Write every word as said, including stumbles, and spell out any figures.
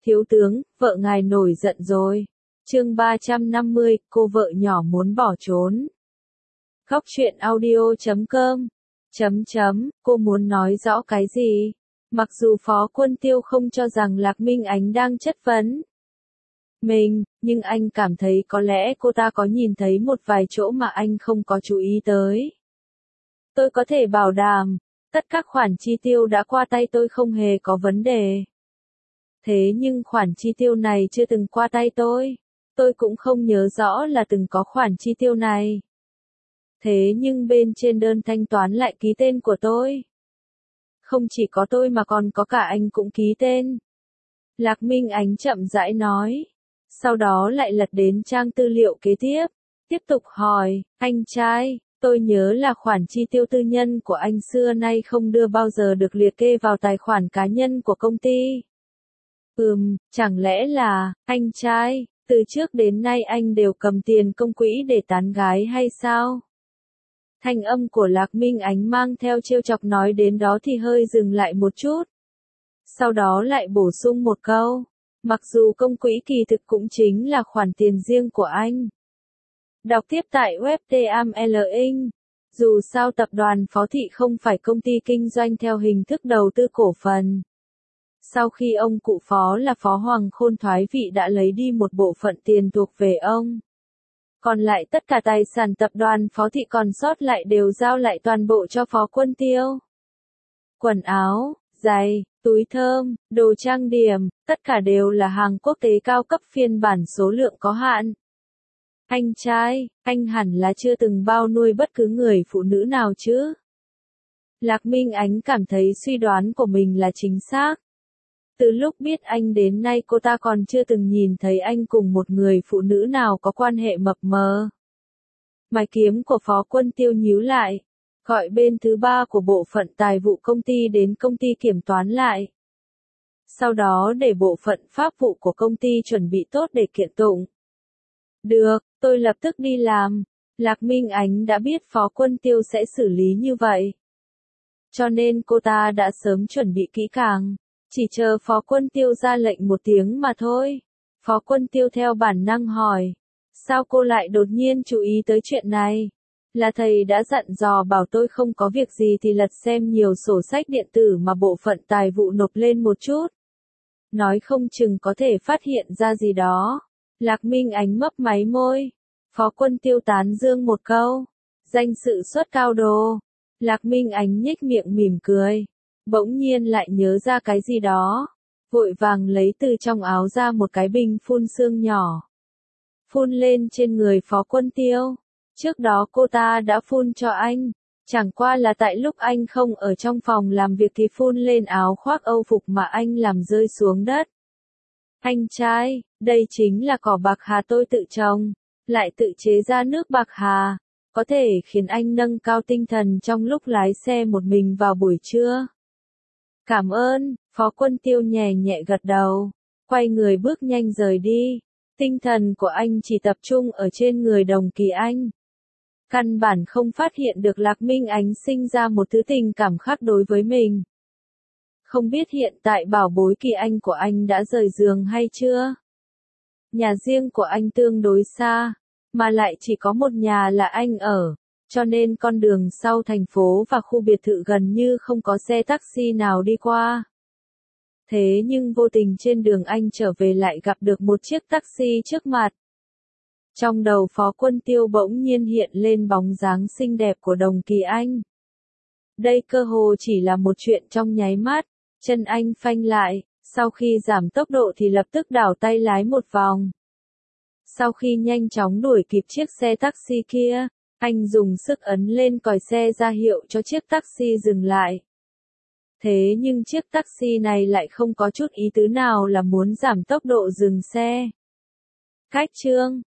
Thiếu tướng, vợ ngài nổi giận rồi. Chương ba trăm năm mươi, cô vợ nhỏ muốn bỏ trốn. Góc truyện audio chấm com. Chấm chấm, cô muốn nói rõ cái gì? Mặc dù Phó Quân Tiêu không cho rằng Lạc Minh Ánh đang chất vấn mình, nhưng anh cảm thấy có lẽ cô ta có nhìn thấy một vài chỗ mà anh không có chú ý tới. Tôi có thể bảo đảm, tất các khoản chi tiêu đã qua tay tôi không hề có vấn đề. Thế nhưng khoản chi tiêu này chưa từng qua tay tôi. Tôi cũng không nhớ rõ là từng có khoản chi tiêu này. Thế nhưng bên trên đơn thanh toán lại ký tên của tôi. Không chỉ có tôi mà còn có cả anh cũng ký tên. Lạc Minh Ánh chậm rãi nói. Sau đó lại lật đến trang tư liệu kế tiếp. Tiếp tục hỏi, anh trai, tôi nhớ là khoản chi tiêu tư nhân của anh xưa nay không đưa bao giờ được liệt kê vào tài khoản cá nhân của công ty. Ừm, chẳng lẽ là, anh trai, từ trước đến nay anh đều cầm tiền công quỹ để tán gái hay sao? Thanh âm của Lạc Minh Ánh mang theo trêu chọc nói đến đó thì hơi dừng lại một chút. Sau đó lại bổ sung một câu. Mặc dù công quỹ kỳ thực cũng chính là khoản tiền riêng của anh. Đọc tiếp tại web tê em lờ Inc. Dù sao tập đoàn Phó Thị không phải công ty kinh doanh theo hình thức đầu tư cổ phần. Sau khi ông cụ Phó là Phó Hoàng Khôn thoái vị đã lấy đi một bộ phận tiền thuộc về ông. Còn lại tất cả tài sản tập đoàn Phó Thị còn sót lại đều giao lại toàn bộ cho Phó Quân Tiêu. Quần áo, giày, túi thơm, đồ trang điểm, tất cả đều là hàng quốc tế cao cấp phiên bản số lượng có hạn. Anh trai, anh hẳn là chưa từng bao nuôi bất cứ người phụ nữ nào chứ? Lạc Minh Ánh cảm thấy suy đoán của mình là chính xác. Từ lúc biết anh đến nay cô ta còn chưa từng nhìn thấy anh cùng một người phụ nữ nào có quan hệ mập mờ. Mày kiếm của Phó Quân Tiêu nhíu lại, gọi bên thứ ba của bộ phận tài vụ công ty đến công ty kiểm toán lại. Sau đó để bộ phận pháp vụ của công ty chuẩn bị tốt để kiện tụng. Được, tôi lập tức đi làm. Lạc Minh Ánh đã biết Phó Quân Tiêu sẽ xử lý như vậy. Cho nên cô ta đã sớm chuẩn bị kỹ càng. Chỉ chờ Phó Quân Tiêu ra lệnh một tiếng mà thôi. Phó Quân Tiêu theo bản năng hỏi. Sao cô lại đột nhiên chú ý tới chuyện này? Là thầy đã dặn dò bảo tôi không có việc gì thì lật xem nhiều sổ sách điện tử mà bộ phận tài vụ nộp lên một chút. Nói không chừng có thể phát hiện ra gì đó. Lạc Minh Ánh mấp máy môi. Phó Quân Tiêu tán dương một câu. Danh sự xuất cao đồ. Lạc Minh Ánh nhếch miệng mỉm cười. Bỗng nhiên lại nhớ ra cái gì đó. Vội vàng lấy từ trong áo ra một cái bình phun sương nhỏ. Phun lên trên người Phó Quân Tiêu. Trước đó cô ta đã phun cho anh. Chẳng qua là tại lúc anh không ở trong phòng làm việc thì phun lên áo khoác âu phục mà anh làm rơi xuống đất. Anh trai, đây chính là cỏ bạc hà tôi tự trồng. Lại tự chế ra nước bạc hà. Có thể khiến anh nâng cao tinh thần trong lúc lái xe một mình vào buổi trưa. Cảm ơn, Phó Quân Tiêu nhẹ nhẹ gật đầu. Quay người bước nhanh rời đi. Tinh thần của anh chỉ tập trung ở trên người Đồng Kỳ Anh. Căn bản không phát hiện được Lạc Minh Ánh sinh ra một thứ tình cảm khác đối với mình. Không biết hiện tại bảo bối Kỳ Anh của anh đã rời giường hay chưa? Nhà riêng của anh tương đối xa, mà lại chỉ có một nhà là anh ở, cho nên con đường sau thành phố và khu biệt thự gần như không có xe taxi nào đi qua. Thế nhưng vô tình trên đường anh trở về lại gặp được một chiếc taxi trước mặt. Trong đầu Phó Quân Tiêu bỗng nhiên hiện lên bóng dáng xinh đẹp của Đồng Kỳ Anh. Đây cơ hồ chỉ là một chuyện trong nháy mắt, chân anh phanh lại, sau khi giảm tốc độ thì lập tức đảo tay lái một vòng. Sau khi nhanh chóng đuổi kịp chiếc xe taxi kia, anh dùng sức ấn lên còi xe ra hiệu cho chiếc taxi dừng lại. Thế nhưng chiếc taxi này lại không có chút ý tứ nào là muốn giảm tốc độ dừng xe. Cách chương